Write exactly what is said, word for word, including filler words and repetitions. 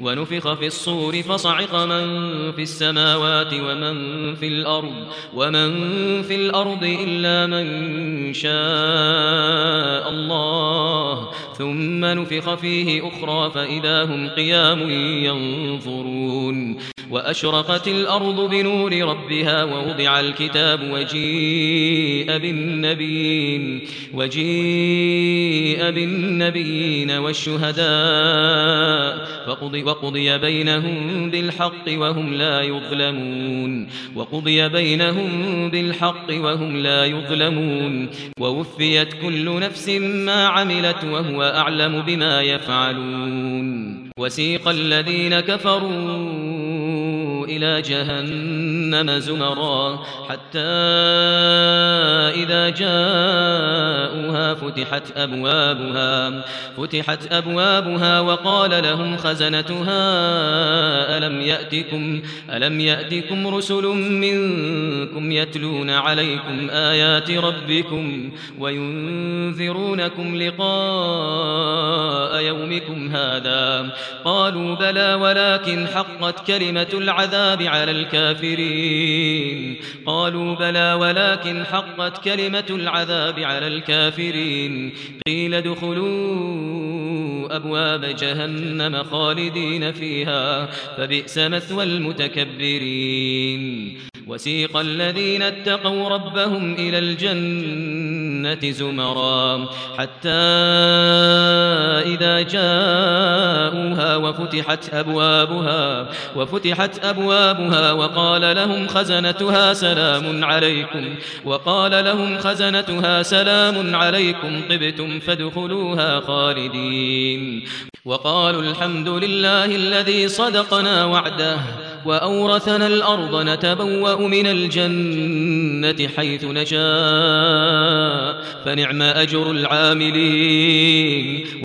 ونفخ في الصور فصعق من في السماوات ومن في الأرض ومن في الأرض إلا من شاء الله ثم نفخ فيه أخرى فإذا هم قيام ينظرون وأشرقت الأرض بنور ربها ووضع الكتاب وجيء بالنبيين وجيء بالنبيين والشهداء فقضي وقضي بينهم بالحق وهم لا يظلمون وقضي بينهم بالحق وهم لا يظلمون ووفيت كل نفس ما عملت وهو أعلم بما يفعلون وسيق الذين كفروا إلى جهنم زمرا حتى إذا جاءوها فتحت أبوابها فتحت أبوابها وقال لهم خزنتها ألم يأتكم ألم يأتكم رسل منكم يتلون عليكم آيات ربكم وينذرونكم لقاء يومكم هذا قالوا بلى ولكن حقت كلمة العذاب على الكافرين قالوا بلى ولكن حقت كلمة العذاب على الكافرين قيل ادخلوا أبواب جهنم خالدين فيها فبئس مثوى المتكبرين وسيق الذين اتقوا ربهم إلى الجنة زمرا حتى إذا جاءوها وفتحت أبوابها وفتحت أبوابها وقال لهم خزنتها سلام عليكم وقال لهم خزنتها سلام عليكم طبتم فادخلوها خالدين وقالوا الحمد لله الذي صدقنا وعده وأورثنا الأرض نتبوأ من الجنة حيث نشاء فنعم أجر العاملين